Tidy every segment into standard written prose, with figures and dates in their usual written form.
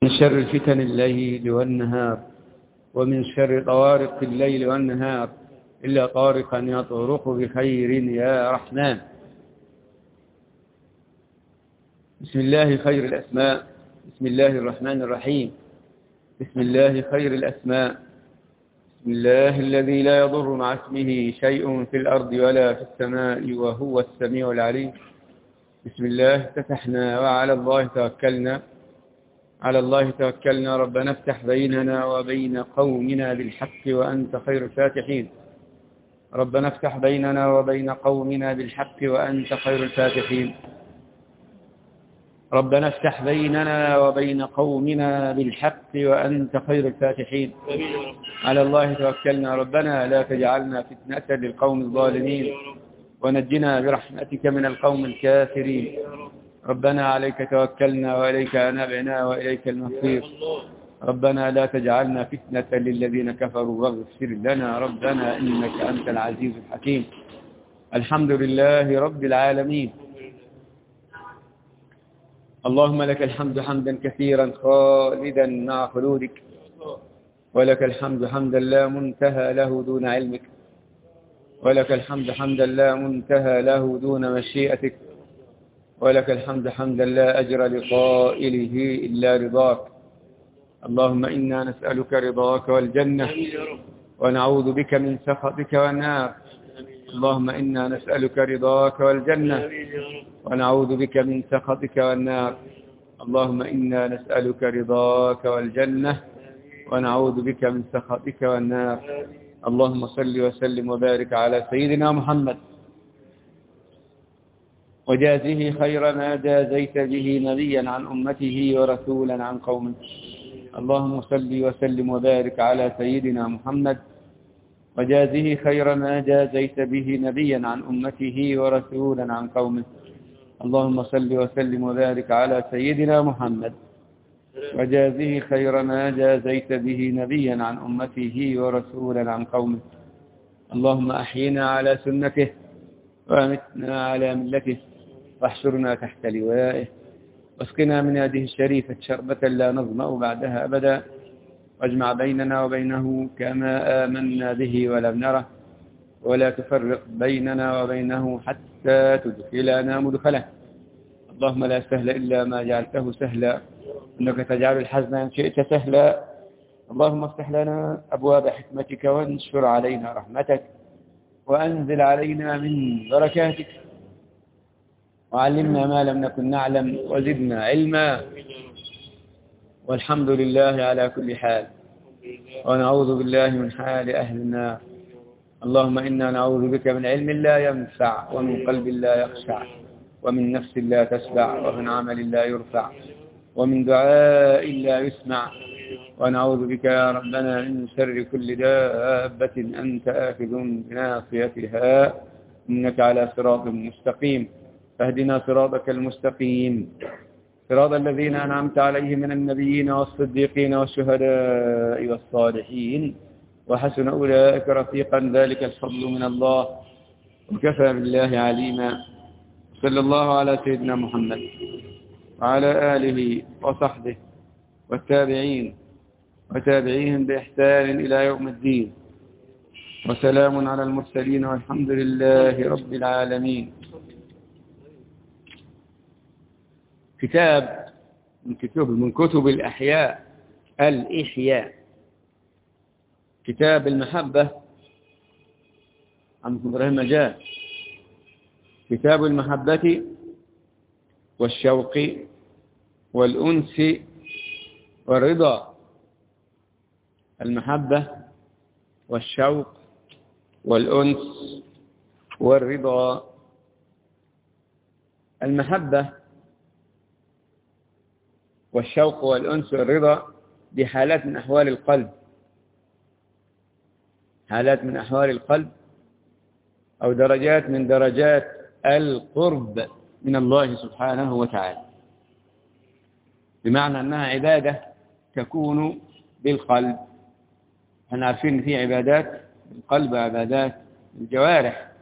من شر الفتن الليل والنهار ومن شر طوارق الليل والنهار إلا طارقا يطرق بخير يا رحمن. بسم الله خير الأسماء، بسم الله الرحمن الرحيم، بسم الله خير الأسماء، بسم الله الذي لا يضر مع اسمه شيء في الأرض ولا في السماء وهو السميع العليم. بسم الله افتتحنا وعلى الله توكلنا، على الله توكلنا. ربنا افتح بيننا وبين قومنا بالحق وأنت خير الفاتحين. ربنا افتح بيننا وبين قومنا بالحق وأنت خير الفاتحين. ربنا افتح بيننا وبين قومنا بالحق وأنت خير الفاتحين. على الله توكلنا. ربنا لا تجعلنا فتنة للقوم الظالمين ونجنا برحمتك من القوم الكافرين. ربنا عليك توكلنا وإليك أنبنا وإليك المصير. ربنا لا تجعلنا فتنة للذين كفروا واغفر لنا ربنا إنك أنت العزيز الحكيم. الحمد لله رب العالمين. اللهم لك الحمد حمدا كثيرا خالدا مع خلودك، ولك الحمد حمدا لا منتهى له دون علمك، ولك الحمد حمدا لا منتهى له دون مشيئتك، ولك الحمد حمدا لا أجر لقائله إلا رضاك. اللهم إنا نسألك رضاك والجنة ونعوذ بك من سخطك والنار. اللهم إنا نسألك رضاك والجنة ونعوذ بك من سخطك والنار. اللهم إنا نسألك رضاك والجنة ونعوذ بك من سخطك والنار. اللهم صل وسلم وبارك على سيدنا محمد وجازه خير ما جازيت به نبيا عن أمته ورسولا عن قومه. اللهم صل وسلم وبارك على سيدنا محمد وجازه خير ما جازيت به نبيا عن أمته ورسولا عن قومه. اللهم صل وسلم وبارك على سيدنا محمد وجازه خير ما جازيت به نبيا عن أمته ورسولا عن قومه. اللهم أحينا على سنته وأمتنا على ملته واحشرنا تحت لوائه واسقنا من يده الشريفة شربة لا نظمأ بعدها أبدا، واجمع بيننا وبينه كما آمنا به ولم نره، ولا تفرق بيننا وبينه حتى تدخلنا مدخله. اللهم لا سهل إلا ما جعلته سهلا، إنك تجعل الحزن إن شئت سهلا. اللهم افتح لنا أبواب حكمتك وانشر علينا رحمتك وأنزل علينا من بركاتك، وعلمنا ما لم نكن نعلم وزدنا علما. والحمد لله على كل حال، ونعوذ بالله من حال أهل النار. اللهم إنا نعوذ بك من علم لا ينفع ومن قلب لا يخشع ومن نفس لا تشبع ومن عمل لا يرفع ومن دعاء لا يسمع. ونعوذ بك يا ربنا من شر كل دابة أنت آخذ بناصيتها إنك على صراط مستقيم. فاهدنا صراطك المستقيم، صراط الذين أنعمت عليهم من النبيين والصديقين والشهداء والصالحين وحسن أولئك رفيقا. ذلك الفضل من الله وكفى بالله عليما. صلى الله على سيدنا محمد وعلى آله وصحبه والتابعين وتابعيهم بإحسان إلى يوم الدين، وسلام على المرسلين والحمد لله رب العالمين. كتاب من كتب الأحياء الإحياء، كتاب المحبة عن إبراهيم مجال. كتاب المحبة والشوق والأنس والرضا. المحبة والشوق والأنس والرضا. المحبة والشوق والأنس والرضا دي حالات من أحوال القلب، حالات من أحوال القلب أو درجات من درجات القرب من الله سبحانه وتعالى، بمعنى أنها عبادة تكون بالقلب. احنا عارفين ان في عبادات بالقلب وعبادات بالجوارح.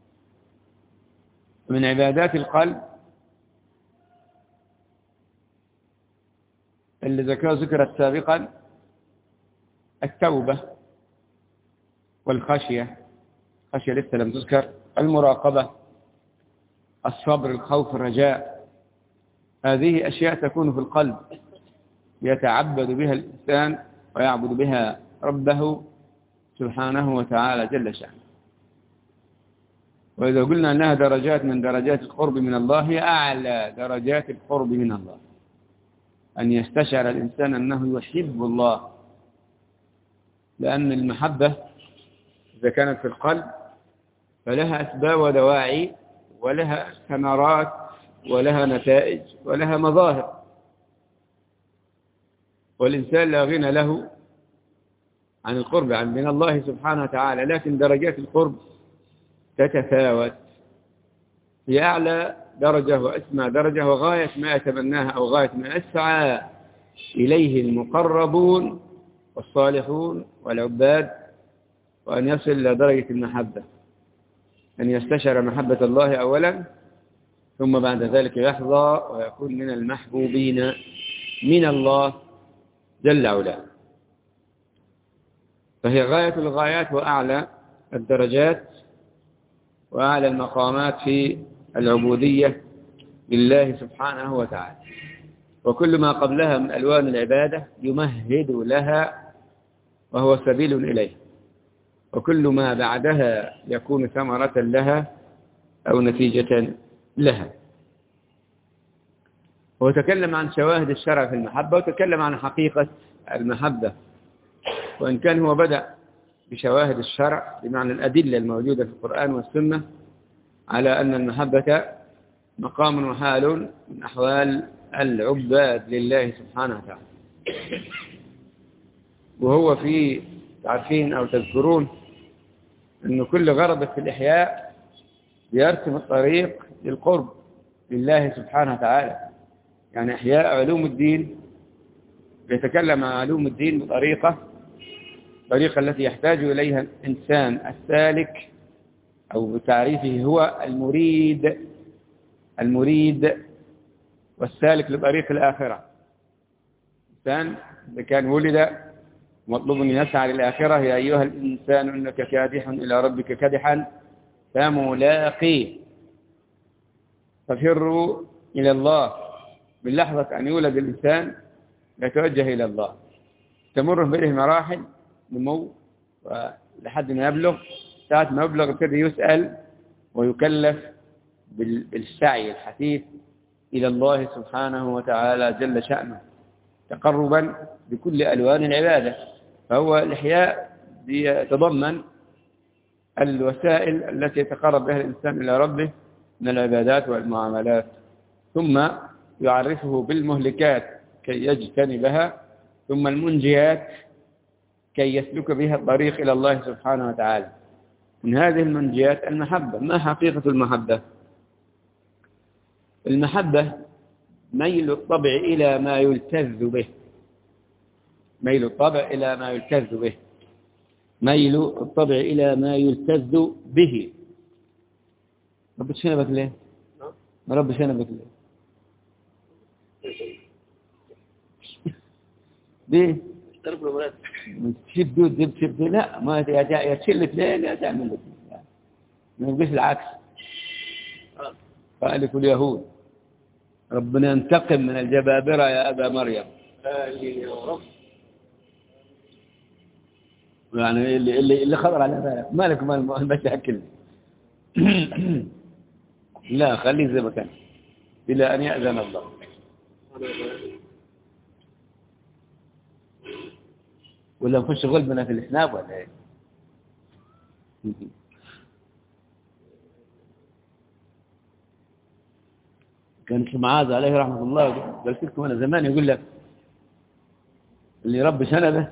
من عبادات القلب اللي ذكرت سابقا التوبة والخشية، خشية لسه لم تذكر، المراقبة، الصبر، الخوف، الرجاء. هذه أشياء تكون في القلب يتعبد بها الإنسان ويعبد بها ربه سبحانه وتعالى جل شأنه. وإذا قلنا أنها درجات من درجات القرب من الله، هي أعلى درجات القرب من الله، أن يستشعر الإنسان أنه يحب الله، لأن المحبة إذا كانت في القلب فلها أسباب ودواعي، ولها ثمرات، ولها نتائج، ولها مظاهر. والإنسان لا غنى له عن القرب من الله سبحانه وتعالى، لكن درجات القرب تتفاوت، هي أعلى درجة وأسمى درجة وغاية ما يتمناها أو غاية ما يسعى إليه المقربون والصالحون والعباد، وأن يصل إلى درجة المحبة، أن يستشعر محبة الله أولا، ثم بعد ذلك يحظى ويكون من المحبوبين من الله جل وعلا. فهي غاية الغايات وأعلى الدرجات وأعلى المقامات في العبودية لله سبحانه وتعالى. وكل ما قبلها من ألوان العبادة يمهد لها وهو سبيل إليه، وكل ما بعدها يكون ثمرة لها أو نتيجة لها. وتكلم عن شواهد الشرع في المحبة، وتكلم عن حقيقة المحبة، وإن كان هو بدأ بشواهد الشرع بمعنى الأدلة الموجودة في القرآن والسنة على أن المحبة مقام وحال من أحوال العباد لله سبحانه وتعالى. وهو في تعرفين أو تذكرون أن كل غرض في الإحياء يرسم الطريق للقرب لله سبحانه وتعالى. يعني إحياء علوم الدين يتكلم عن علوم الدين بطريقة التي يحتاج إليها الإنسان السالك، أو بتعريفه هو المريد والسالك لطريق الآخرة. الإنسان إذا كان ولد مطلوب أن يسعى للآخرة، يا أيها الإنسان إنك كادح إلى ربك كدحا فملاقيه، ففروا إلى الله. من لحظة أن يولد الإنسان يتوجه إلى الله، تمر به مراحل نمو لحد ما يبلغ، ساعة ما يبلغ يبتدي يسأل ويكلف بالسعي الحثيث إلى الله سبحانه وتعالى جل شأنه، تقربا بكل ألوان العبادة. فهو الإحياء يتضمن الوسائل التي يتقرب بها الإنسان إلى ربه من العبادات والمعاملات، ثم يعرفه بالمهلكات كي يجتنبها، ثم المنجيات كي يسلك بها الطريق إلى الله سبحانه وتعالى. من هذه المنجيات المحبة. ما حقيقة المحبة؟ المحبة ميل الطبع إلى ما يلتذ به، ميل الطبع إلى ما يلتذ به، ميل الطبع إلى ما يلتذ به. رب شنبك ليه؟ ما رب شنبك ليه؟ ليه؟ تشدوا الدب تشدوا، لا ما يتشلت لين يا تعمل لك، ما يبقاش العكس. قالت اليهود ربنا ينتقم من الجبابرة يا أبا مريم. يعني اللي خضر على بالك مالك مال المشاكل. لا خليه زي ما كان إلى أن يأذن الله. ولا نخش غلبنا في الإسناب ولا إيه؟ كان معاذ عليه رحمة الله قلت لكم أنا زمان يقول لك اللي رب شنبه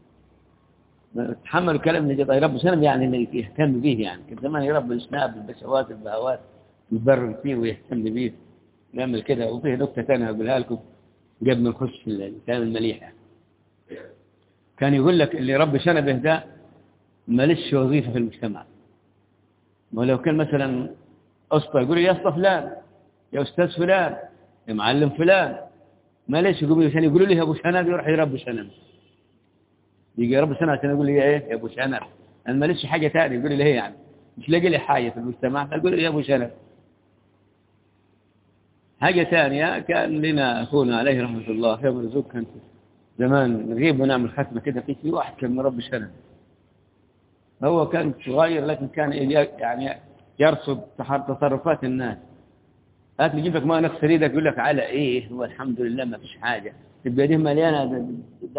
تحمل كلام من جد رب شنبه، يعني اللي يهتم به. يعني كان زمان يربي الإسناب البشوات البهوات يبرر فيه ويهتم به، نعمل كده. وفيه نكتة ثانية أقولها لكم قبل ما نخش في الكلام المليح. كان يقول لك اللي رب شنبه ده مالش وظيفة في المجتمع، ولو كان مثلا أسطى يقول يا أسطى فلان، يا أستاذ فلان، يا معلم فلان، ما ليش عشان يقولوا لي يا أبو شنب يروح يربي شنب، يجي يربي شنب عشان يقول لي إيه يا أبو شنب. أنا ما ليش حاجة ثانية يقول لي إيه يعني، مش لاقي لي حاجة في المجتمع فأقول لي يا أبو شنب. حاجة ثانية، كان لنا أخونا عليه رحمة الله يوم الرزق، كان زمان نغيب ونعمل ختمة كده، في واحد كان مربي شنب. هو كان صغير لكن كان يعني يرصد تصرفات الناس. هات نجيب لك ما نغسل ايدك يقول لك على ايه، هو الحمد لله ما فيش حاجة، تبقى دي مليانة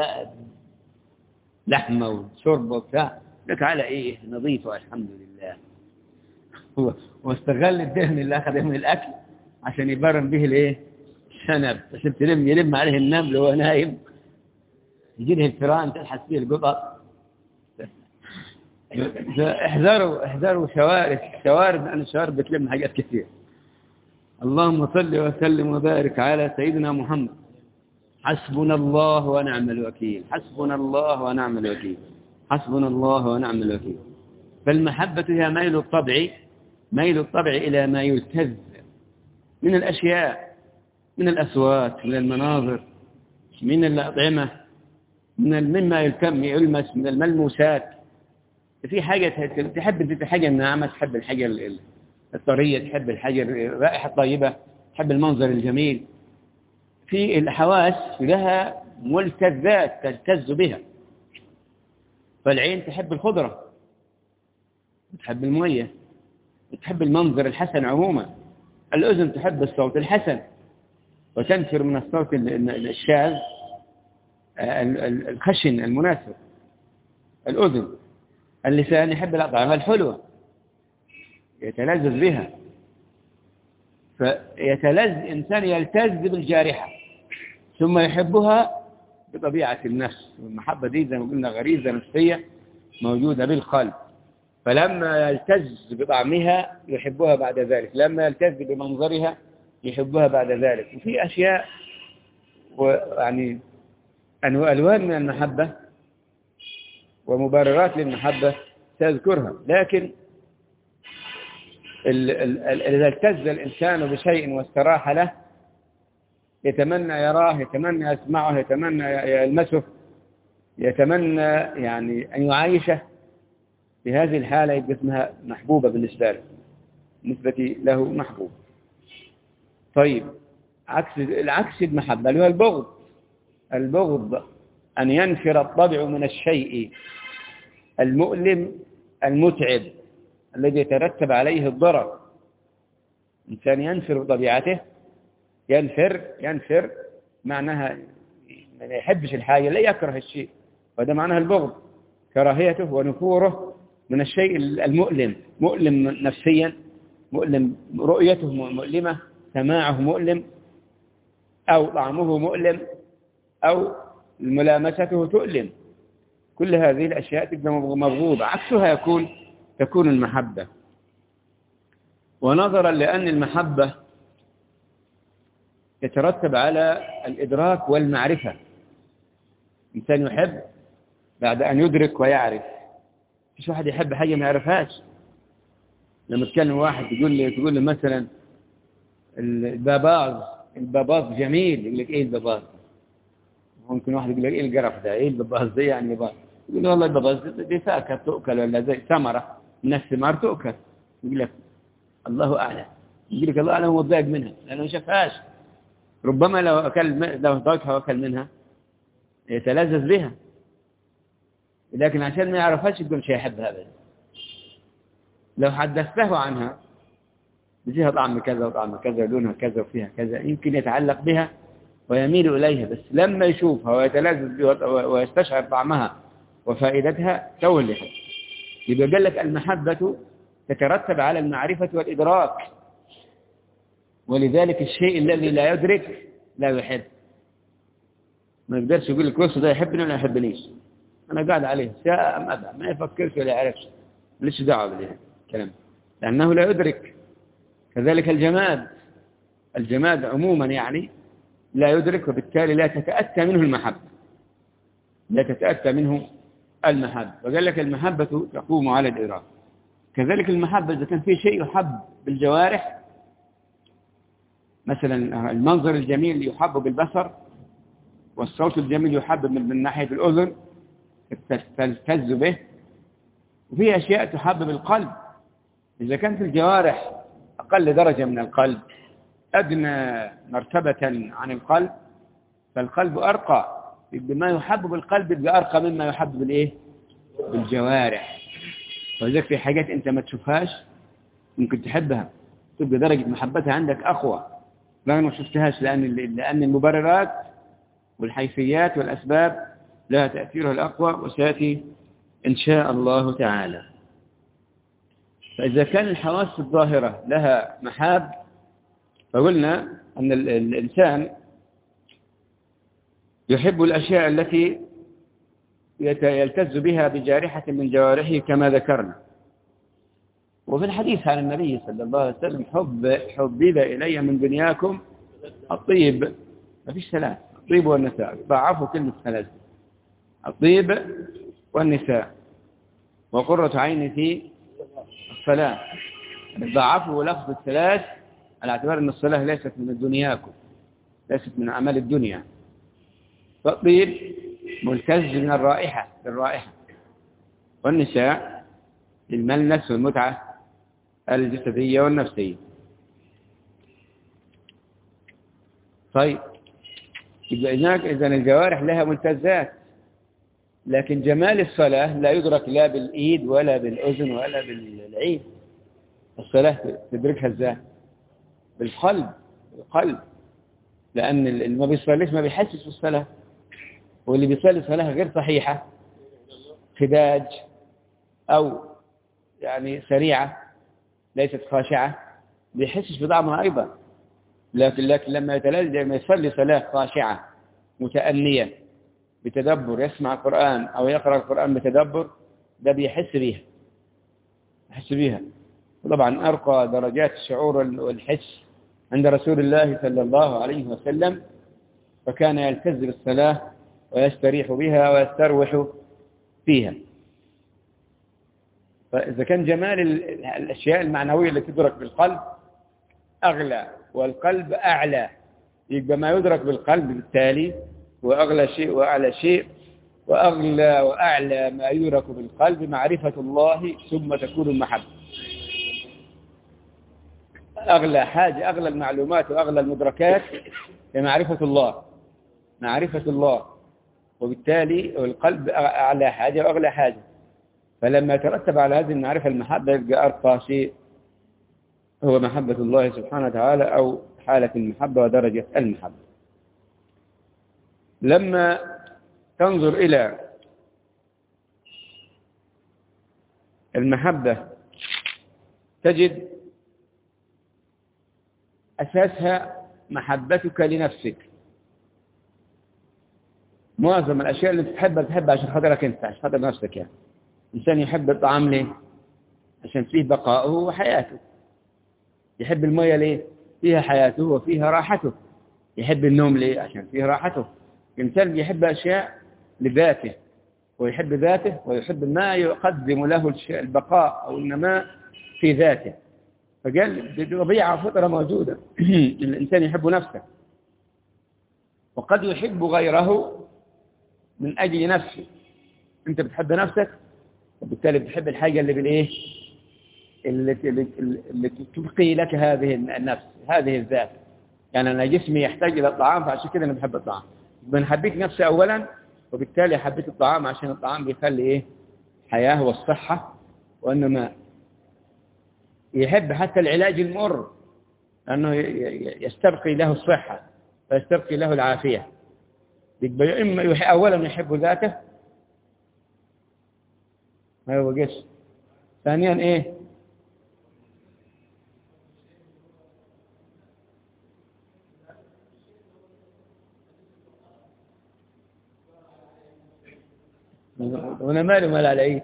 لحمة وشرب وبتاع، لك على ايه نظيفة الحمد لله. هو واستغل الدهن اللي أخذه من الأكل عشان يبرم به الايه الشنب، عشان يلم عليه النمل وهو نايم، يجي له الفيران تلحس فيه القطط. احذروا شوارد لأن الشوارد بتلم حاجات كثير. اللهم صل وسلم وبارك على سيدنا محمد. حسبنا الله ونعم الوكيل، حسبنا الله ونعم الوكيل، حسبنا الله ونعم الوكيل. فالمحبة هي ميل الطبع إلى ما يلتذ من الأشياء، من الأصوات، من المناظر، من الأطعمة، مما يلمس، من الملموسات. في حاجة تحب حاجة الناعمة، تحب الحاجة الطرية، تحب الحاجة الرائحة الطيبة، تحب المنظر الجميل. في الحواس لها ملتذات تلتذ بها. فالعين تحب الخضرة، تحب المية، تحب المنظر الحسن عموما. الأذن تحب الصوت الحسن وتنفر من الصوت الشاذ الخشن المناسب. الأذن. اللسان يحب الأطعمة الحلوة يتلذذ بها. إنسان يلتذ بالجارحة ثم يحبها بطبيعة النفس. والمحبة دي زي ما قلنا غريزة نفسية موجودة بالقلب، فلما يلتذ بطعمها يحبها بعد ذلك، لما يلتذ بمنظرها يحبها بعد ذلك. وفي أشياء ويعني ألوان من المحبة ومبررات للمحبة سأذكرها. لكن إذا التز الإنسان بشيء واستراح له، يتمنى يراه، يتمنى يسمعه، يتمنى يلمسه، يتمنى يعني أن يعايشه، في هذه الحالة يبقى اسمها محبوبة بالنسبة له، بالنسبة له محبوب. طيب العكس المحبة اللي هو البغض. البغض أن ينفر الطبع من الشيء المؤلم المتعب الذي يترتب عليه الضرر. إنسان ينفر بطبيعته، ينفر معناها ما يحبش الحاجة، لا يكره الشيء، وهذا معناها البغض، كراهيته ونفوره من الشيء المؤلم، مؤلم نفسيا، مؤلم، رؤيته مؤلمة، سماعه مؤلم، أو طعمه مؤلم، أو ملامسته تؤلم. كل هذه الأشياء تبقى مبغوضة. عكسها تكون المحبة. ونظرا لأن المحبة يترتب على الإدراك والمعرفة. إنسان يحب بعد أن يدرك ويعرف. مش واحد يحب حاجة ما يعرفهاش. لما تكلم واحد تقول له مثلا الباباز جميل، يقول لك إيه الباباز؟ ممكن واحد يقول لك إيه القرف ده؟ إيه الباباز ده يعني باباز؟ يقول له والله الباباز دي فاكهة تؤكل، ولا زي ثمرة من الثمار تؤكل. يقول لك الله أعلم. يقول لك الله أعلم هو ضايق منها لأنه ما شافهاش. ربما لو ضايقها وأكل منها يتلذذ بها، لكن عشان ما يعرفهاش يقول مش هيحبها أبدا. لو حدثته عنها فيها طعم كذا وطعم كذا ولونها كذا وفيها كذا، يمكن يتعلق بها ويميل إليها، بس لما يشوفها ويتلذذ بها ويستشعر طعمها وفائدتها تولي. يبقى قال لك المحبة تترتب على المعرفة والإدراك، ولذلك الشيء الذي لا يدرك لا يحب. ما يقدرش يقول لك وصل ده يحبني ولا يحبنيش، أنا قاعد عليه شاء أم أبى، ما يفكرش ولا يعرفش، ليش دعوة بالكلام، لأنه لا يدرك. كذلك الجماد عموما يعني لا يدرك، وبالتالي لا تتأتى منه المحبة. وقال لك المحبة تقوم على الإدراك. كذلك المحبة إذا كان في شيء يحب بالجوارح، مثلا المنظر الجميل يحب بالبصر، والصوت الجميل يحبب من ناحية الأذن تلتز به. وفي أشياء تحبب القلب. إذا كانت الجوارح أقل درجة من القلب، أدنى مرتبة عن القلب، فالقلب أرقى، بما يحبب القلب يبقى أرقى مما يحبب الإيه؟ بالجوارح. ولذلك في حاجات أنت ما تشوفهاش ممكن تحبها، تبقى درجة محبتها عندك أقوى لأن ما شفتهاش، لأن المبررات والحيثيات والأسباب لها تأثيرها الأقوى، وسيأتي إن شاء الله تعالى. فإذا كان الحواس الظاهرة لها محاب، فقلنا أن الإنسان يحب الأشياء التي يلتز بها بجارحة من جوارحه كما ذكرنا. وفي الحديث عن النبي صلى الله عليه وسلم حبب إلي من دنياكم الطيب، ما فيش ثلاث، الطيب والنساء، ضعفوا كلمة ثلاث، الطيب والنساء وقرة عيني في الصلاة. ضعفوا لفظ الثلاث على اعتبار أن الصلاة ليست من دنياكم، ليست من أعمال الدنيا. فالطيب ملتز من الرائحة للرائحة، والنساء للملمس والمتعة الجسدية والنفسية. طيب إذا الجوارح لها ملتزات، لكن جمال الصلاة لا يدرك لا بالإيد ولا بالأذن ولا بالعين. الصلاة تدركها ازاي؟ بالقلب. القلب، لأن اللي ما بيصليش ما بيحسش بالصلاة، واللي بيصلي صلاة غير صحيحة خداج أو يعني سريعة ليست خاشعة بيحسش بطعمها أيضا. لكن لما يصلي صلاة خاشعة متأنية بتدبر، يسمع القرآن أو يقرأ القرآن بتدبر، ده بيحس بيها. طبعا أرقى درجات الشعور والحس عند رسول الله صلى الله عليه وسلم، فكان يلتز بالصلاة ويستريح بها ويستروح فيها. فإذا كان جمال الأشياء المعنوية التي تدرك بالقلب أغلى والقلب أعلى، يبقى ما يدرك بالقلب بالتالي وأغلى شيء وأعلى شيء، وأغلى وأعلى ما يدرك بالقلب معرفة الله ثم تكون المحبة. أغلى حاجة، أغلى المعلومات وأغلى المدركات هي معرفة الله، وبالتالي القلب أعلى حاجة وأغلى حاجة. فلما يترتب على هذه المعرفة المحبة يبقى أرقى شيء هو محبة الله سبحانه وتعالى، أو حالة المحبة ودرجة المحبة. لما تنظر إلى المحبة تجد أساسها محبتك لنفسك. معظم الأشياء اللي تحبها عشان خاطرك أنت، عشان خاطر نفسك. يعني الإنسان يحب الطعام ليه؟ عشان فيه بقاؤه وحياته. يحب المية ليه؟ فيها حياته وفيها راحته. يحب النوم ليه؟ عشان فيه راحته. الإنسان يحب أشياء لذاته، ويحب ذاته، ويحب ما يقدم له البقاء أو النماء في ذاته. فقال بطبيعة فطرة موجودة الإنسان يحب نفسه، وقد يحب غيره من أجل نفسه. أنت بتحب نفسك، وبالتالي بتحب الحاجة اللي بالإيه؟ اللي تبقي لك هذه النفس، هذه الذات. يعني أنا جسمي يحتاج إلى الطعام، فعشان كده أنا بحب الطعام. بنحبيك نفسي أولا، وبالتالي حبيت الطعام عشان الطعام بيخلي إيه؟ حياة والصحة والنماء. يحب حتى العلاج المر، لأنه يستبقي له الصحة ويستبقي له العافية. إما أولا يحب ذاته، ما هو قش. ثانيا إيه؟ هنا ماله مال عليه.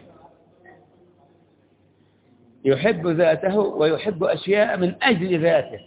يحب ذاته ويحب أشياء من أجل ذاته.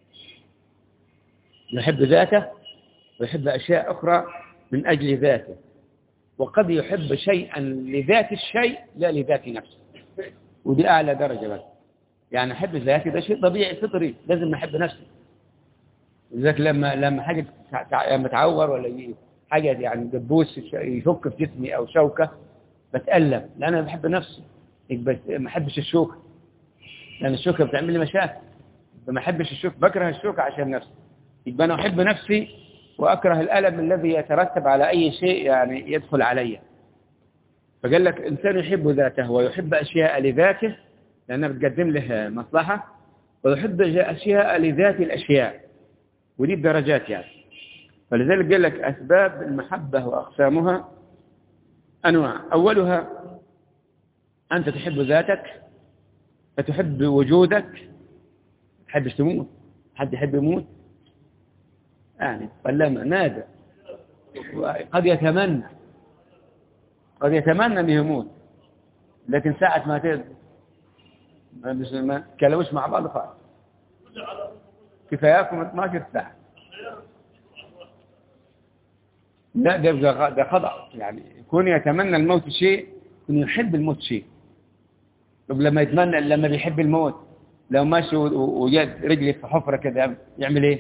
يحب ذاته ويحب أشياء أخرى من أجل ذاته. وقد يحب شيئا لذات الشيء لا لذات نفسه، ودي أعلى درجة بس. يعني أحب ذاتي ده شيء طبيعي فطري، لازم أحب نفسي. لذلك لما حاجة لما تعور ولا حاجة يعني دبوس يفك في جسمي أو شوكة بتألم، لأن أنا بحب نفسي، ما أحبش الشوكة، لأن الشوكة بتعمل لي مشاكل، ما أحبش الشوكة، بكره الشوكة عشان نفسي، يبقى أنا أحب نفسي وأكره الألم الذي يترتب على أي شيء يعني يدخل علي. فقال لك إنسان يحب ذاته ويحب أشياء لذاته لأنها بتقدم له مصلحة، ويحب أشياء لذات الأشياء، ودي بدرجات يعني. فلذلك قال لك أسباب المحبة وأقسامها أنواع. أولها أنت تحب ذاتك، فتحب وجودك، ما تحبش تموت. حد يحب يموت يعني ولا نادر، قد يتمنى أن يموت، لكن ساعة ما تكلموش مع بعض خالص، كفاياكم 12 ساعة. لا ده خطأ، يعني يكون يتمنى الموت شيء، يكون يحب الموت شيء. طب لما بيحب الموت، لو ماشي وجد رجلي في حفرة كده يعمل ايه؟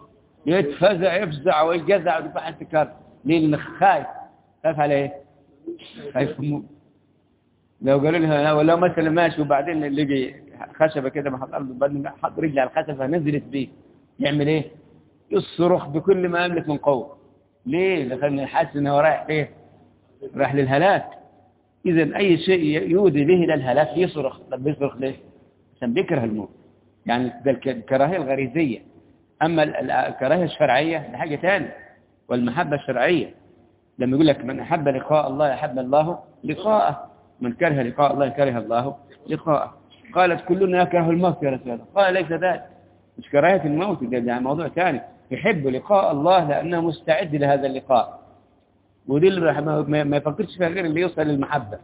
يفزع ويجزع ويذبح السكر. ليه؟ لأنه خايف على ايه؟ خايف يموت. لو قالوا لها لو مثلا ماشي وبعدين لقي خشبة كده محط الأرض وبعدين حط رجلي على الخشبة نزلت بيه، يعمل ايه؟ يصرخ بكل ما يملك من قوة. ليه؟ لأنه حاسس انه رايح ايه؟ رايح للهلاك. إذا أي شيء يودي به إلى الهلاك يصرخ. طب يصرخ ليه؟ عشان بيكره الموت. يعني ده الكراهية الغريزية. أما الكراهية الشرعية ده حاجة ثانية. والمحبة الشرعية لما يقول لك من أحب لقاء الله أحب الله لقاءه، من كره لقاء الله كره الله لقاءه. قالت كلنا يكره الموت يا رسول الله، قال ليس ذلك، مش كراهية الموت، ده موضوع ثاني. يحب لقاء الله لأنه مستعد لهذا اللقاء، ودي اللي ما يفكرش فيها غير اللي يوصل للمحبة.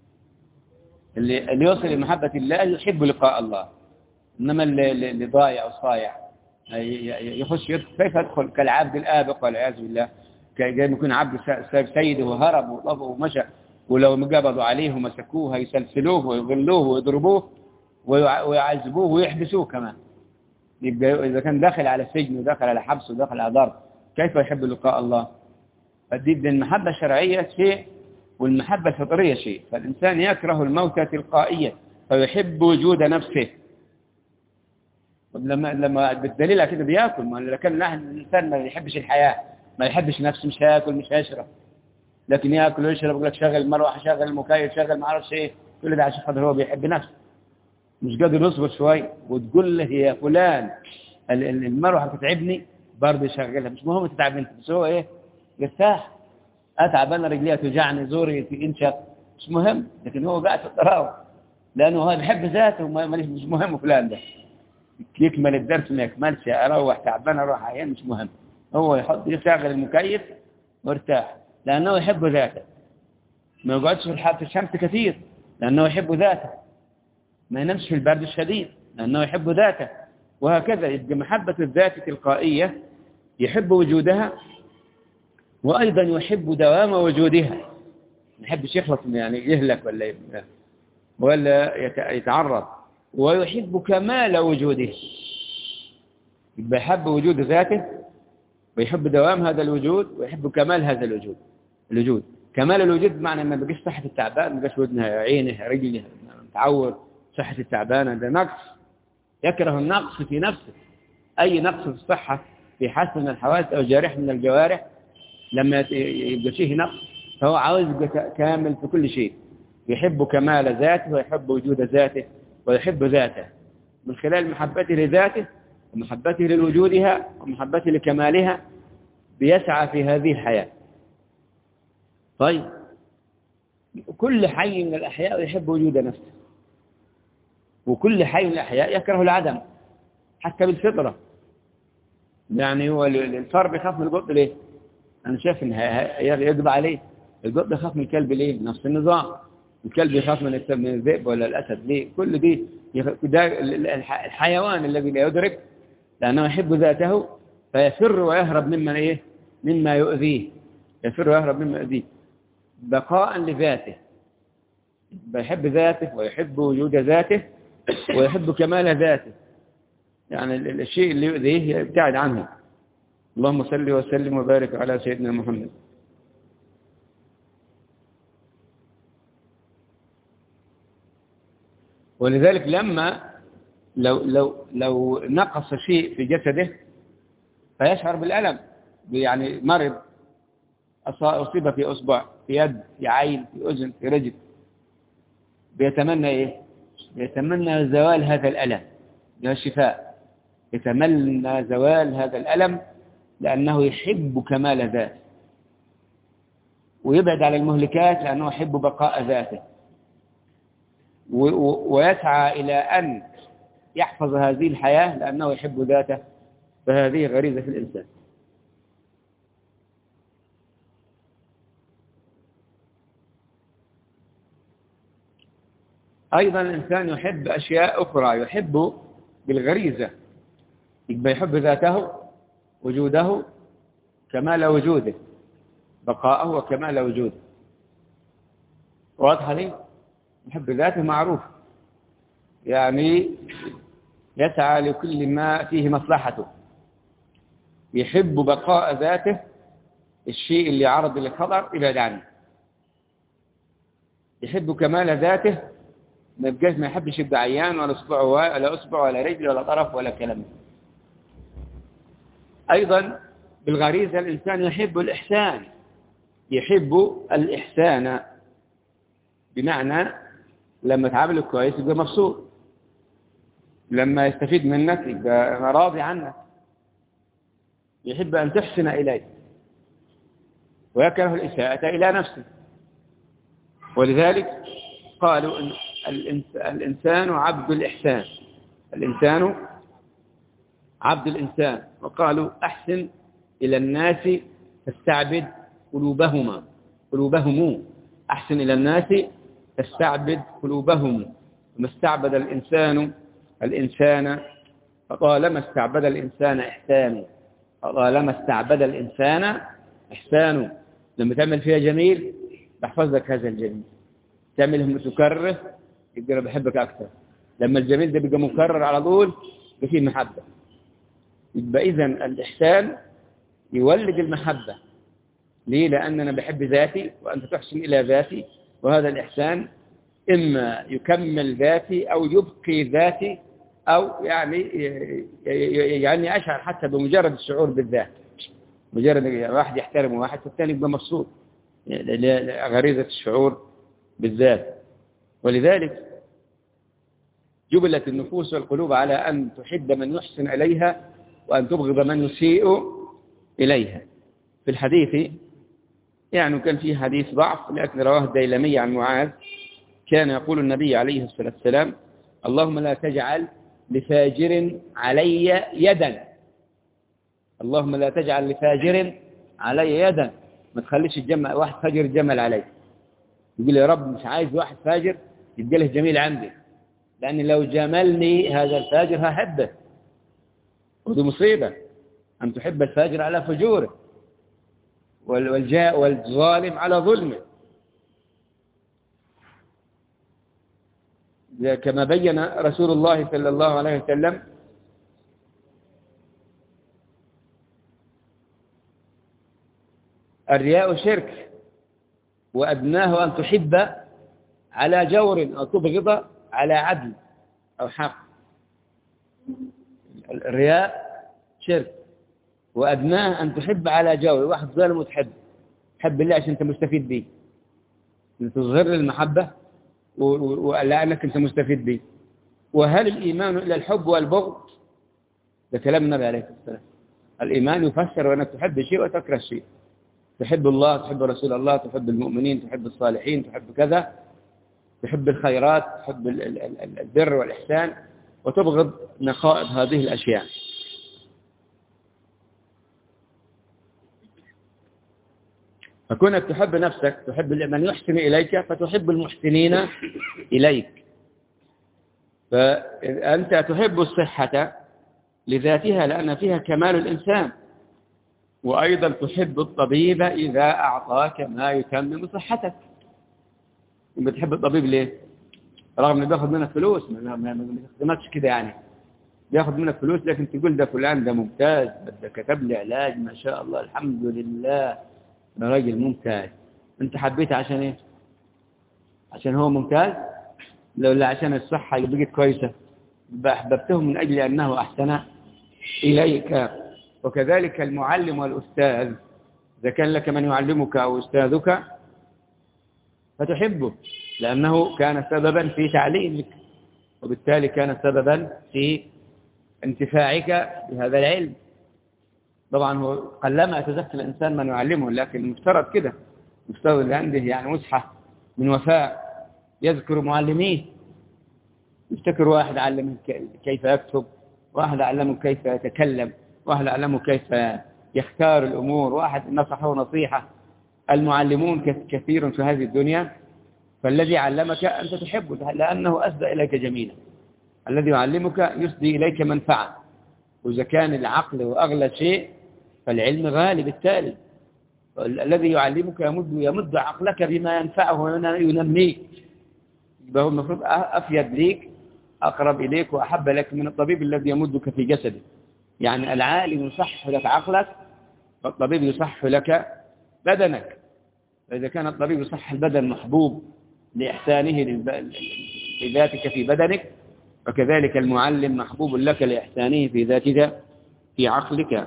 اللي يوصل لمحبة الله يحب لقاء الله. إنما اللي ضايع وصايع يخش كيف يدخل كالعبد الآبق والعياذ بالله، كأنه يكون عبد سيده وهرب وطبه ومشى، ولو قبضوا عليه ومسكوه يسلسلوه ويغلوه ويضربوه ويعذبوه ويحبسوه كمان. يبقى إذا كان داخل على سجن وداخل على حبس وداخل على ضرب، كيف يحب لقاء الله؟ فدي المحبة الشرعية شيء والمحبة الفطرية شيء. فالإنسان يكره الموت تلقائيا فيحب وجود نفسه. لما بالدليل كده بياكل، ما لو كان الإنسان ما يحبش الحياة، ما يحبش نفسه، مش هياكل مش هيشرب، لكن ياكل ويشرب، يقول لك شغل المروحة شغل المكيف شغل ما اعرفش ايه، كل ده عشان خاطر هو بيحب نفسه، مش قادر يصبر شوي. وتقول له يا فلان المروحة بتتعبني، برضه يشغلها، مش مهم تتعب انت، بس هو ايه؟ يرتاح. اتعب انا رجلي توجعني زوري ينشف، مش مهم، لكن هو قاعد في الطراوه لانه هو بيحب ذاته، مش مهم فلان ده يكمل الدرس ما يكملش، اروح تعبان اروح عيان، مش مهم. هو يشغل المكيف وارتاح لانه يحب ذاته، ما يقعدش في الشمس كثير لانه يحب ذاته، ما ينامش في البرد الشديد لانه يحب ذاته، وهكذا. يبقى محبة الذات تلقائية، يحب وجودها وأيضا يحب دوام وجودها، ما يحبش يخلص يعني يهلك ولا يتعرض، ويحب كمال وجوده. يبقى يحب وجود ذاته ويحب دوام هذا الوجود ويحب كمال هذا الوجود. كمال الوجود بمعنى ما بقيش صحة التعبان، ما بقيش ودنها عينه رجله متعور، صحة التعبان ده نقص، يكره النقص في نفسه. أي نقص في الصحة في حاسة من الحواس أو جارح من الجوارح لما يبقى فيه نقص، فهو عاوز يبقى كامل في كل شيء. يحب كمال ذاته ويحب وجود ذاته ويحب ذاته من خلال محبته لذاته ومحبته لوجودها ومحبته لكمالها، بيسعى في هذه الحياة. طيب كل حي من الأحياء يحب وجود نفسه، وكل حي من الأحياء يكره العدم حتى بالفطرة. يعني هو الفار بيخاف من القط ليه؟ أنا شايف إن يجب عليه. القط يخاف من الكلب ليه؟ نفس النظام. الكلب يخاف من الذئب ولا الأسد ليه؟ كل دي ده الحيوان الذي لا يدرك لأنه يحب ذاته فيفر ويهرب مما يؤذيه، يفر ويهرب مما يؤذيه بقاء لذاته. بيحب ذاته ويحب وجود ذاته ويحب كمال ذاته، يعني الشيء اللي يؤذيه يبتعد عنه. اللهم صل وسلم وبارك على سيدنا محمد. ولذلك لما لو نقص شيء في جسده فيشعر بالألم، يعني مرض أصيب في أصبع، في يد، في عين، في أذن، في رجل، بيتمنى إيه؟ بيتمنى زوال هذا الألم، الشفاء، يتمنى زوال هذا الألم لأنه يحب كمال ذاته، ويبعد عن المهلكات لأنه يحب بقاء ذاته، ويسعى إلى أن يحفظ هذه الحياة لأنه يحب ذاته، فهذه غريزة في الإنسان. أيضا الإنسان يحب أشياء أخرى، يحب بالغريزة، يبقى يحب ذاته، وجوده، كمال وجوده، بقاءه وكمال وجوده. واضح لي؟ يحب ذاته معروف، يعني يسعى لكل ما فيه مصلحته، يحب بقاء ذاته، الشيء اللي عرض للخطر يبعد عنه، يحب كمال ذاته، ما يحبش يبقى عيان ولا أصبع ولا رجل ولا طرف ولا كلام. أيضا بالغريزة الإنسان يحب الإحسان، يحب الإحسان بمعنى لما تعاملك كويس يبقى مبسوط، لما يستفيد منك يبقى راضي عنك، يحب أن تحسن إليه، ويكره الإساءة إلى نفسه. ولذلك قالوا إن الإنسان عبد الإحسان، الإنسان عبد الإنسان، وقالوا أحسن إلى الناس تستعبد قلوبهم، أحسن إلى الناس تستعبد قلوبهم، وما استعبد الإنسان فطالما استعبد الإنسان إحسانه، فطالما استعبد الإنسان إحسانه. لما تعمل فيها جميل بحفظ لك هذا الجميل، تعمله متكرر يبقى أنا بحبك أكثر، لما الجميل ده بيبقى مكرر على طول يبقى فيه محبة. يبقى إذن الإحسان يولد المحبة. ليه؟ لأن أنا بحب ذاتي وأنت تحسن إلى ذاتي، وهذا الإحسان إما يكمل ذاتي أو يبقي ذاتي، أو يعني أشعر حتى بمجرد الشعور بالذات، مجرد واحد يحترم واحد فالثاني يبقى مبسوط، غريزة الشعور بالذات. ولذلك جبلت النفوس والقلوب على أن تحب من يحسن إليها وأن تبغض من يسيء إليها. في الحديث يعني كان فيه حديث ضعف لكن رواه الديلمي عن معاذ، كان يقول النبي عليه الصلاة والسلام: اللهم لا تجعل لفاجر علي يدا، اللهم لا تجعل لفاجر علي يدا، ما تخليش واحد فاجر جمل علي. يقول يا رب مش عايز واحد فاجر يبقى له جميل عندي، لأن لو جملني هذا الفاجر هحبه، ودي مصيبة أن تحب الفاجر على فجوره، والظالم على ظلمه. كما بين رسول الله صلى الله عليه وسلم الرياء شرك، وأدناه أن تحب على جور أو تبغض على عدل أو حق. الرياء شرك، وأدناه أن تحب على جور، واحد ظالم وتحب، تحب الله عشان أنت مستفيد به، تظهر المحبة ولأنك أنت مستفيد به. وهل الإيمان إلا الحب والبغض؟ ده كلام النبي عليه الصلاة والسلام. الإيمان يفسر وأنك تحب شيء وتكره شيء، تحب الله، تحب رسول الله، تحب المؤمنين، تحب الصالحين، تحب كذا، تحب الخيرات، تحب البر والإحسان، وتبغض نقائض هذه الأشياء. فكونك تحب نفسك، تحب من يحسن إليك، فتحب المحسنين إليك. فأنت تحب الصحة لذاتها لأن فيها كمال الإنسان، وأيضا تحب الطبيب إذا أعطاك ما يتمم صحتك. بتحب الطبيب ليه؟ رغم أنه بياخذ منك فلوس، ما يخدمكش كده يعني، بياخد منك فلوس، لكن تقول ده فلان ده ممتاز، ده كتب لي علاج ما شاء الله الحمد لله، ده راجل ممتاز. انت حبيته عشان ايه؟ عشان هو ممتاز؟ لولا عشان الصحة بقت كويسة أحببته من أجل أنه أحسن إليك. وكذلك المعلم والأستاذ، إذا كان لك من يعلمك أو أستاذك فتحبه لأنه كان سببا في تعليمك، وبالتالي كان سببا في انتفاعك بهذا العلم. طبعا هو قلما يتذكر الإنسان من يعلمه، لكن المفترض كده، المفترض اللي عنده يعني مسحة من وفاء يذكر معلميه. يفتكر واحد علمه كيف يكتب، واحد علمه كيف يتكلم، واحد علمه كيف يختار الأمور، واحد نصحه نصيحة. المعلمون كثير في هذه الدنيا، فالذي علمك أنت تحبه لأنه أسدى إليك جميلا. الذي يعلمك يسدي إليك منفعة، وإذا كان العقل وأغلى شيء فالعلم غالي. بالتالي الذي يعلمك يمد عقلك بما ينفعه وينميك، يبقى هو المفروض أفيد ليك، أقرب إليك وأحب لك من الطبيب الذي يمدك في جسده. يعني العالم يصحح لك عقلك، فالطبيب يصحح لك بدنك. فإذا كان الطبيب يصحح البدن محبوب لإحسانه لذاتك في بدنك، وكذلك المعلم محبوب لك لإحسانه في ذاتك في عقلك.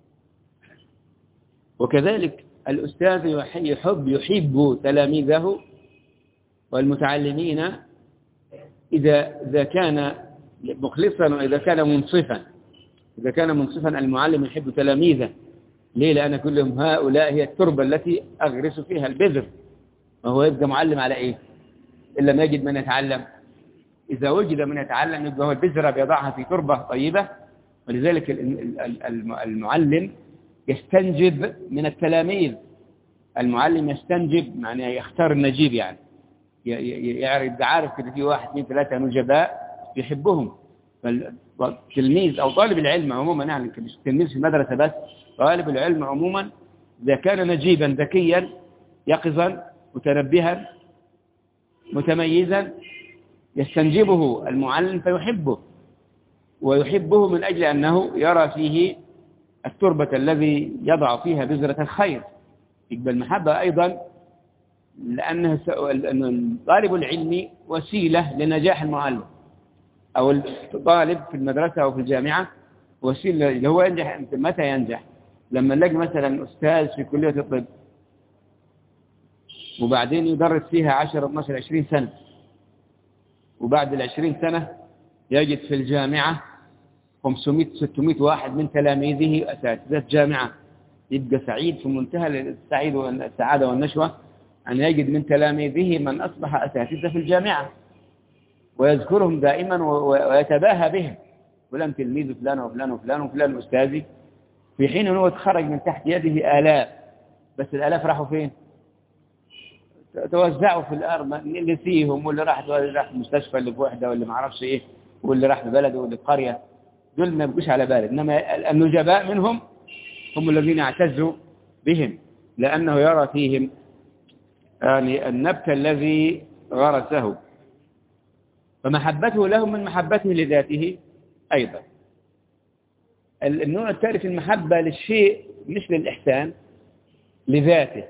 وكذلك الأستاذ يحب تلاميذه والمتعلمين إذا كان مخلصا وإذا كان منصفا. إذا كان منصفا المعلم يحب تلاميذه. ليه؟ لأن كلهم هؤلاء هي التربة التي أغرس فيها البذر. وهو يبقى معلم على إيه؟ إلا ما يجد من يتعلم. إذا وجد من يتعلم يبقى هو البذرة بيضعها في تربة طيبة. ولذلك المعلم يستنجب من التلاميذ. المعلم يستنجب، معناه يختار النجيب، يعني يعرف عارف كده في 1 2 3 نجباء يحبهم. فالتلميذ أو طالب العلم عموما، يعني مش التلميذ في المدرسة بس، طالب العلم عموما إذا كان نجيبا ذكيا يقظا متنبها متميزا يستنجبه المعلم فيحبه، ويحبه من أجل أنه يرى فيه التربة الذي يضع فيها بذرة الخير. يقبل المحبة أيضا لأن طالب العلم وسيلة لنجاح المعلم، أو الطالب في المدرسة أو في الجامعة وسيلة اللي هو ينجح. متى ينجح؟ لما نلاقي مثلا أستاذ في كلية الطب وبعدين يدرس فيها 10 12 20 سنة، وبعد 20 سنة يجد في الجامعة 500 600 واحد من تلاميذه أساتذة جامعة. يبقى سعيد في منتهى السعادة والنشوة أن يجد من تلاميذه من أصبح أساتذة في الجامعة، ويذكرهم دائما ويتباهى بهم. فلان تلميذ فلان وفلان وفلان وفلان أستاذي، في حين أنه تخرج من تحت يده آلاف، بس الآلاف راحوا فين؟ توزعوا في الأرض. اللي فيهم واللي راح المستشفى اللي في وحدة واللي ما عرفش إيه واللي راح ببلده واللي في قرية، دول ما بقوش على باله. إنما النجباء منهم هم الذين اعتزوا بهم، لأنه يرى فيهم يعني النبت الذي غرسه. فمحبته لهم من محبته لذاته أيضا. النوع الثالث المحبة للشيء مش للإحسان، لذاته.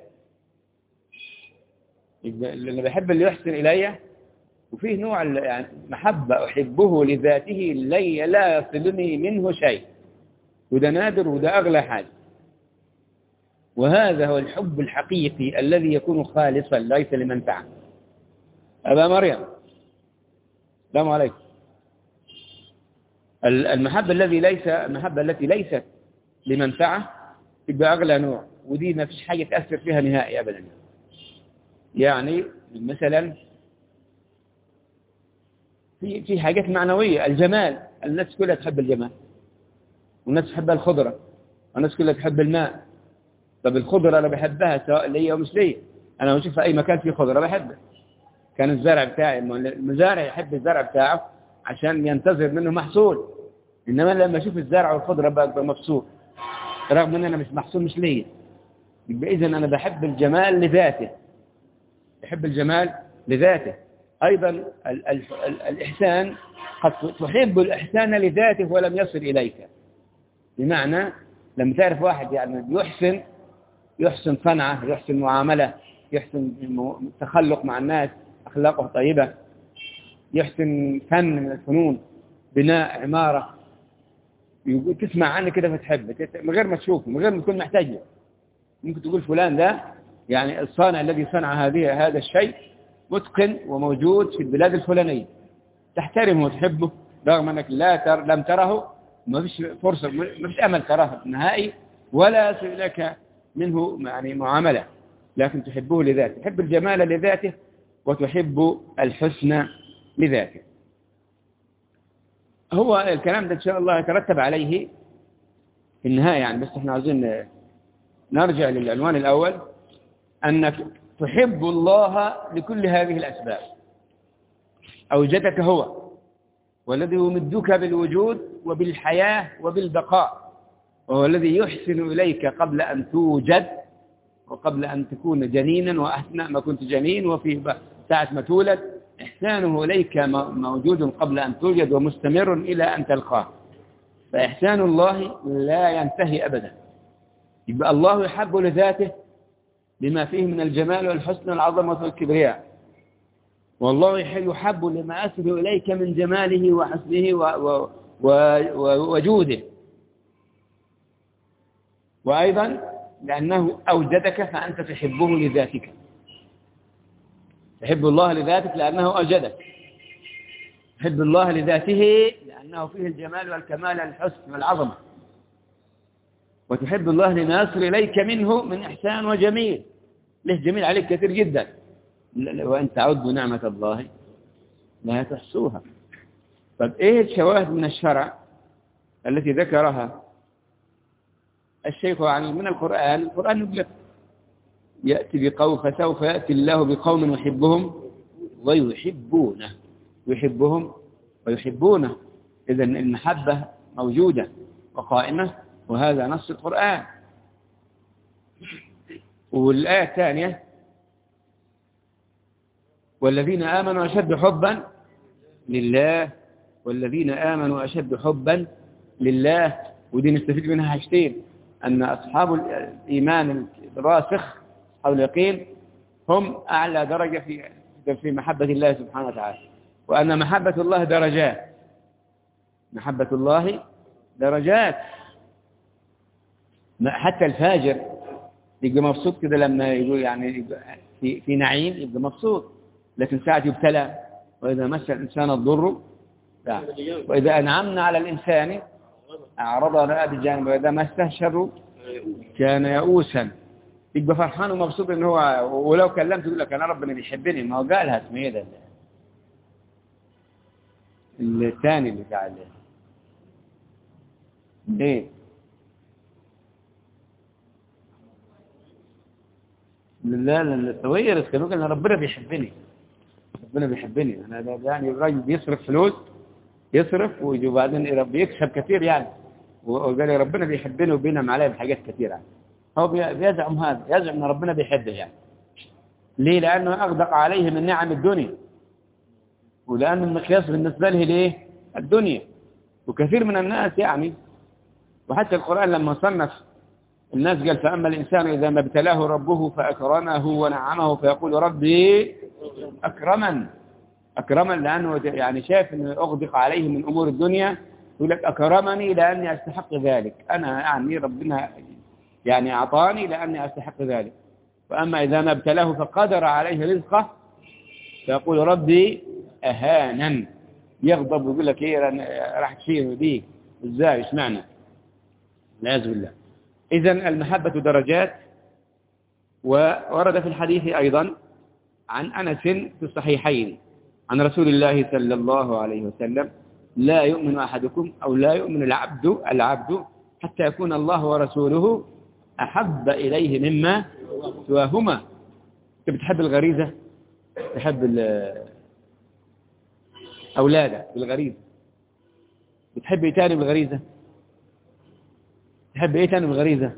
اللي بحب اللي يحسن إلي. وفيه نوع يعني محبة أحبه لذاته لا يصلني منه شيء، وده نادر وده أغلى حاجة. وهذا هو الحب الحقيقي الذي يكون خالصا ليس لمنفعة. أبا مريم السلام عليكم. المحبة التي ليست لمنفعة تبقى أغلى نوع، ودي ما فيش حاجة تأثر فيها نهائي أبدا. يعني مثلا في حاجات معنوية، الجمال، الناس كلها تحب الجمال، والناس تحب الخضرة، والناس كلها تحب الماء. طب الخضرة أنا بحبها سواء لي أو مش لي. أنا بشوف أي مكان فيه خضرة بحبه. كان الزرع بتاعي، المزارع يحب الزرع بتاعه عشان ينتظر منه محصول. إنما لما أشوف الزرع والخضرة بقى مبسوط، رغم أن أنا مش محصول مش لي. يبقى إذن أنا بحب الجمال لذاته، بحب الجمال لذاته. أيضا الإحسان قد تحب الإحسان لذاته ولم يصل إليك، بمعنى لما تعرف واحد يعني يحسن صنعة، يحسن معاملة، يحسن تخلق مع الناس، أخلاقه طيبة، يحسن فن من الفنون، بناء عمارة، تسمع عنه كده فتحب من غير ما تشوفه، من غير ما تكون محتاج له. ممكن تقول فلان ده يعني الصانع الذي صنع هذا الشيء متقن وموجود في البلاد الفلانية، تحترمه وتحبه رغم أنك لم تره، ما فيش فرصة، ما فيش أمل تراه نهائي، ولا يصل لك منه يعني معاملة، لكن تحبه لذاته، تحب الجمال لذاته وتحب الحسن لذاته. هو الكلام ده إن شاء الله يترتب عليه في النهاية يعني، بس احنا عاوزين نرجع للعنوان الأول، أنك تحب الله لكل هذه الأسباب. أوجدك هو، والذي يمدك بالوجود وبالحياة وبالبقاء، وهو الذي يحسن إليك قبل أن توجد وقبل أن تكون جنينا، وأثناء ما كنت جنين، وفي ساعة ما تولد. إحسانه إليك موجود قبل أن توجد ومستمر إلى أن تلقاه، فإحسان الله لا ينتهي أبدا. يبقى الله يحب لذاته بما فيه من الجمال والحسن والعظمة والكبرياء، والله يحب لما أسر إليك من جماله وحسنه وجوده، وأيضا لأنه أوجدك فأنت تحبه لذاتك. تحب الله لذاتك لأنه أوجدك، تحب الله لذاته لأنه فيه الجمال والكمال والحسن والعظمة، وتحب الله لما يصل إليك منه من إحسان وجميل. له جميل عليك كثير جدا، وأن تعدوا نعمة الله لا تحصوها. طب إيه الشواهد من الشرع التي ذكرها الشيخ عن من القرآن يقول يأتي بقوم، فسوف يأتي الله بقوم يحبهم ويحبونه، يحبهم ويحبونه. إذن المحبة موجودة وقائمة، وهذا نص القرآن. والآية الثانية والذين آمنوا أشد حبا لله، والذين آمنوا أشد حبا لله. ودي نستفيد منها حاجتين، أن أصحاب الإيمان الراسخ أو اليقين هم أعلى درجة في محبة الله سبحانه وتعالى، وأن محبة الله درجات، محبة الله درجات. حتى الفاجر يبقى مبسوط كده لما يقول يعني في نعيم يبقى مبسوط، لكن ساعة يبتلى وإذا مس الإنسان الضر وإذا أنعمنا على الإنسان أعرض ونأى بالجانب، وإذا مسه الشر كان يئوسا. يبقى فرحان ومبسوط إن هو، ولو كلمت يقول لك أنا ربنا بيحبني، ما هو قالها اسمه إيه ده الثاني اللي قاعد ليه لا التوير كانوا أن ربنا بيحبني، ربنا بيحبني أنا. يعني الراجل بيصرف فلوس، يصرف وبعدين رب يكسب كثير يعني، وقال لي ربنا بيحبني وبينعم علي بحاجات كثيرة يعني. هو بيزعم هذا، يزعم أن ربنا بيحبه يعني. ليه؟ لأنه أغدق عليه من نعم الدنيا، ولأن المقياس بالنسبة له ليه؟ الدنيا. وكثير من الناس يعني، وحتى القرآن لما صنف الناس قال فأما الإنسان إذا ما ابتلاه ربه فأكرمه ونعمه فيقول ربي أكرما، لأنه يعني شايف أنه أغدق عليه من أمور الدنيا، يقول لك أكرمني لأني أستحق ذلك، أنا يعني ربنا يعني أعطاني لأني أستحق ذلك. وأما إذا ما ابتلاه فقدر عليه رزقه فيقول ربي أهانا، يغضب ويقول لك إيه راح تشير دي إزاي، إيش معنى؟ والعياذ بالله. إذن المحبة درجات. وورد في الحديث أيضا عن أنس في الصحيحين عن رسول الله صلى الله عليه وسلم لا يؤمن أحدكم أو لا يؤمن العبد حتى يكون الله ورسوله أحب إليه مما سواهما. أنت بتحب الغريزة، تحب أولادك بالغريزة، بتحب إيه تاني بالغريزة؟ تحب إيه تاني بالغريزة؟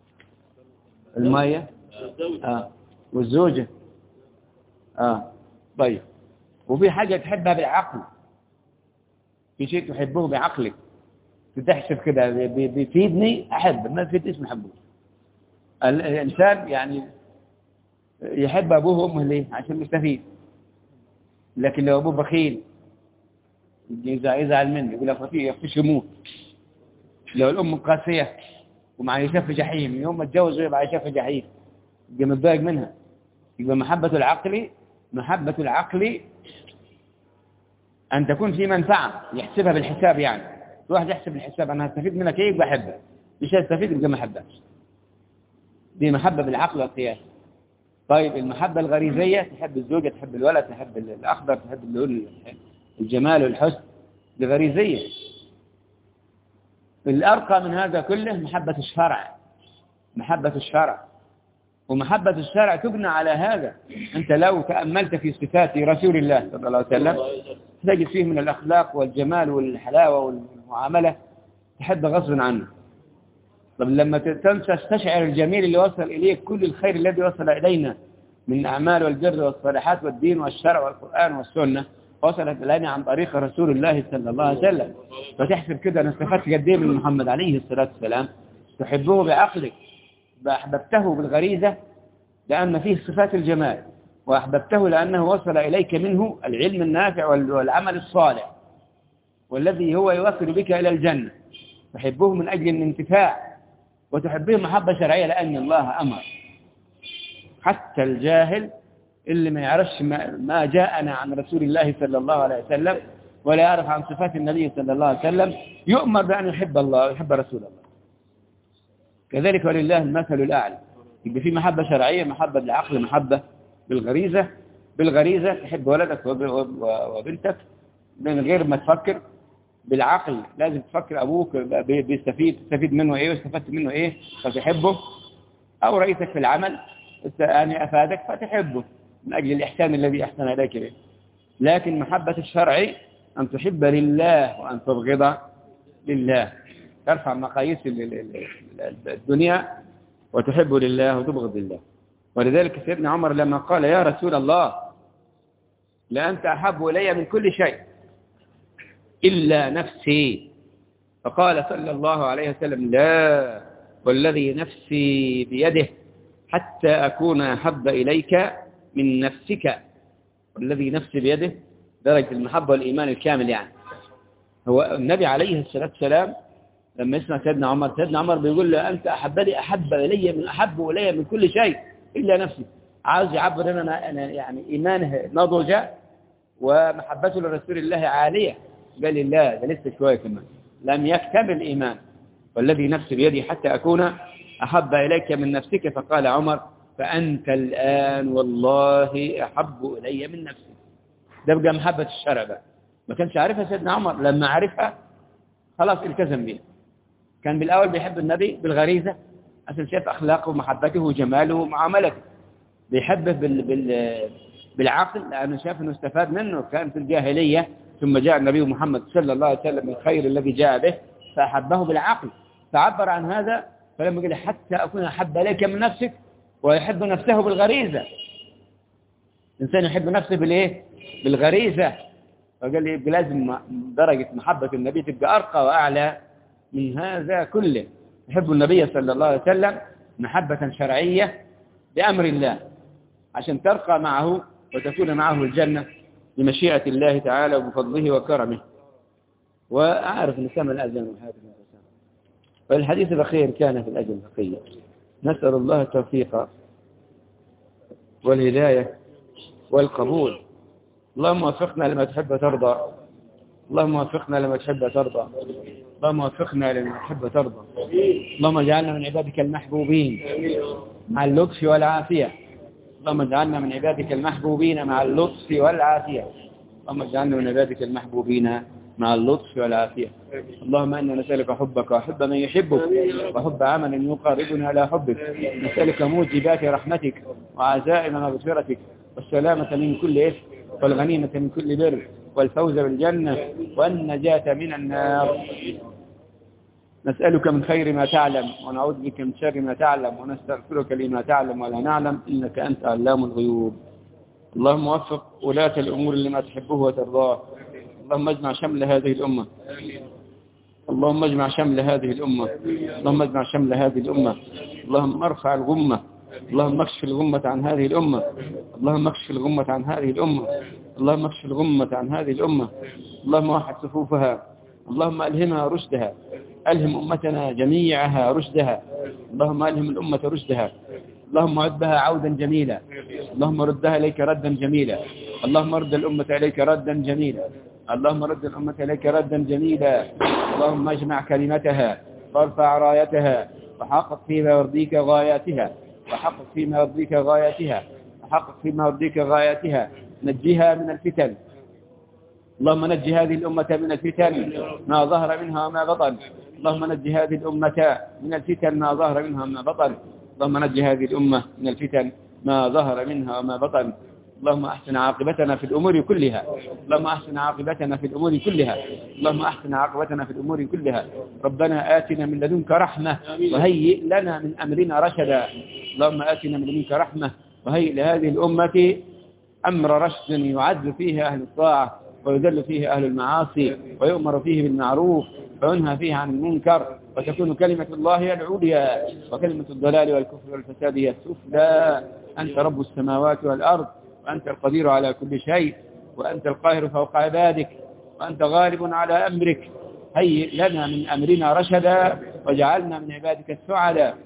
المية والزوجة طيب، وفي حاجة تحبها بالعقل، في شيء تحبه بعقلك، تحسب كده بيفيدني أحب، ما بيفيدنيش ما أحبه. الإنسان يعني يحب أبوه وأمه ليه؟ عشان مستفيد. لكن لو أبوه بخيل يزعل منه، يقول لك يخش يموت. لو الأم قاسية ومعيشة في جحيم، يوم ما تجوز يبقى عايشة في جحيم، يبقى متضايق منها. يبقى محبة العقل أن تكون في منفعة، يحسبها بالحساب. يعني واحد يحسب الحساب، أنا هستفيد منك إيه يبقى أحبه، مش هستفيد يبقى ما أحبهاش. دي محبة بالعقل والقياس. طيب المحبة الغريزية، تحب الزوجة، تحب الولد، تحب الأخضر، تحب اللون، الجمال والحسن، دي غريزية. الأرقى من هذا كله محبة الشرع. محبة الشرع، ومحبة الشرع تبنى على هذا. أنت لو تأملت في صفات رسول الله صلى الله عليه وسلم تجد فيه من الأخلاق والجمال والحلاوة والمعاملة تحب غصب عنه. طب لما تستشعر الجميل اللي وصل إليك، كل الخير الذي وصل إلينا من أعمال والبر والصالحات والدين والشرع والقرآن والسنة وصلت إلينا عن طريق رسول الله صلى الله عليه وسلم، فتحسب كده أنا استفدت قد إيه من محمد عليه الصلاة والسلام. تحبه بعقلك، أحببته بالغريزة لأن فيه صفات الجمال، وأحببته لأنه وصل إليك منه العلم النافع والعمل الصالح والذي هو يوصل بك إلى الجنة. تحبه من أجل الانتفاع، وتحبه محبة شرعية لأن الله أمر. حتى الجاهل اللي ما يعرفش ما جاءنا عن رسول الله صلى الله عليه وسلم ولا يعرف عن صفات النبي صلى الله عليه وسلم يؤمر بأن يحب الله ويحب رسول الله. كذلك ولله المثل الأعلى. يبقى في محبة شرعية، محبة بالعقل، محبة بالغريزة. بالغريزة تحب ولدك وبنتك من غير ما تفكر. بالعقل لازم تفكر أبوك تستفيد منه إيه واستفدت منه إيه فتحبه، أو رئيسك في العمل يعني أفادك فتحبه من أجل الإحسان الذي أحسن إليك به. لكن محبة الشرع أن تحب لله وأن تبغض لله، ترفع مقاييس الدنيا وتحب لله وتبغض لله. ولذلك سيدنا عمر لما قال يا رسول الله لأنت أحب إلي من كل شيء إلا نفسي، فقال صلى الله عليه وسلم لا والذي نفسي بيده حتى أكون أحب إليك من نفسك. والذي نفسي بيده درجة المحبة والإيمان الكامل. يعني هو النبي عليه الصلاة والسلام لما يسمع سيدنا عمر بيقول له أنت أحب إلي من كل شيء إلا نفسي. عاوز يعبر أنا يعني إيمانه نضج ومحبته لرسول الله عالية. قال لي لا، ده لسه شوية كمان لم يكتمل إيمان. والذي نفسي بيدي حتى أكون أحب إليك من نفسك. فقال عمر فأنت الآن والله أحب إلي من نفسي. ده بقى محبة الشرع بقى. ما كانش عارفها سيدنا عمر، لما عرفها خلاص التزم بها. كان بالأول بيحب النبي بالغريزة عشان شاف أخلاقه ومحبته وجماله ومعاملته. بيحبه بالعقل لأنه شاف أنه استفاد منه، كان في الجاهلية ثم جاء النبي محمد صلى الله عليه وسلم الخير الذي جاء به فأحبه بالعقل، فعبر عن هذا. فلما قال حتى أكون أحب إليك من نفسك، ويحب نفسه بالغريزة. الإنسان يحب نفسه بالإيه؟ بالغريزة. فقال لي لازم درجة محبة النبي تبقى أرقى وأعلى من هذا كله. يحب النبي صلى الله عليه وسلم محبة شرعية بأمر الله عشان ترقى معه وتكون معه الجنة بمشيئة الله تعالى وبفضله وكرمه. وأعرف أن سمع الأذان وهذا والحديث الأخير كان في الأجل البقية. نسأل الله التوفيق والهداية والقبول. اللهم وفقنا لما تحب وترضى. اللهم وفقنا لما تحب وترضى. اللهم وفقنا لما تحب وترضى. اللهم اجعلنا من عبادك المحبوبين مع اللطف والعافية. اللهم اجعلنا من عبادك المحبوبين مع اللطف والعافية. اللهم اجعلنا من عبادك المحبوبين مع اللطف والعافية. اللهم إنا نسألك حبك وحب من يحبك وحب عمل يقربنا على حبك. نسألك موجبات رحمتك وعزائم مغفرتك والسلامة من كل إثم والغنيمة من كل بر والفوز بالجنة والنجاة من النار. نسألك من خير ما تعلم ونعوذ بك من شر ما تعلم ونستغفرك لما تعلم ولا نعلم إنك أنت علام الغيوب. اللهم وفق ولاة الأمور لما تحبه وترضاه. اللهم اجمع شمل هذه الأمة. اللهم اجمع شمل هذه الأمة. اللهم اجمع شمل هذه الأمة. اللهم ارفع الغمة. اللهم اكشف الغمة عن هذه الأمة. اللهم اكشف الغمة عن هذه الأمة. اللهم اكشف الغمة عن هذه الأمة. اللهم وحد صفوفها. اللهم ألهمها رشدها. ألهم أمتنا جميعها رشدها. اللهم ألهم الأمة رشدها. اللهم عد بها عودا جميلا. اللهم ردها إليك ردا جميلا. اللهم رد الأمة إليك ردا جميلا. اللهم رد الأمة إليك ردا جميلا. اللهم اجمع كلمتها وارفع رايتها وحقق فيما يرضيك غاياتها. وحقق فيما يرضيك غاياتها. وحقق فيما يرضيك غاياتها. نجيها من الفتن. اللهم نجي هذه الأمة من الفتن ما ظهر منها وما بطن. اللهم نجي هذه الأمة من الفتن ما ظهر منها وما بطن. اللهم نجي هذه الأمة من الفتن ما ظهر منها وما بطن. اللهم أحسن عاقبتنا في الأمور كلها. اللهم أحسن عاقبتنا في الأمور كلها. اللهم أحسن عاقبتنا في الأمور كلها. ربنا آتنا من لدنك رحمة وهيئ لنا من أمرنا رشدا. اللهم آتنا من لدنك رحمة وهيئ لهذه الأمة أمر رشد يعز فيه أهل الطاعة ويذل فيه أهل المعاصي ويؤمر فيه بالمعروف وينهى فيه عن المنكر وتكون كلمة الله هي العليا وكلمة الضلال والكفر والفساد هي السفلى. أنت رب السماوات والأرض وأنت القدير على كل شيء وأنت القاهر فوق عبادك وأنت غالب على أمرك. هيئ لنا من أمرنا رشدا وجعلنا من عبادك السعداء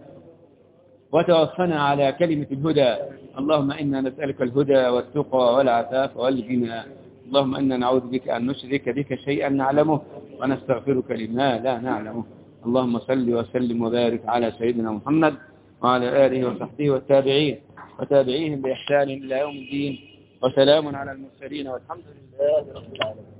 وتوفنا على كلمة الهدى. اللهم إنا نسألك الهدى والتقى والعفاف والغنى. اللهم إنا نعوذ بك أن نشرك بك شيئا نعلمه ونستغفرك لما لا نعلمه. اللهم صل وسلم وبارك على سيدنا محمد وعلى آله وصحبه والتابعين وتابعيهم بإحسان إلى يوم الدين. وسلام على المرسلين والحمد لله رب العالمين.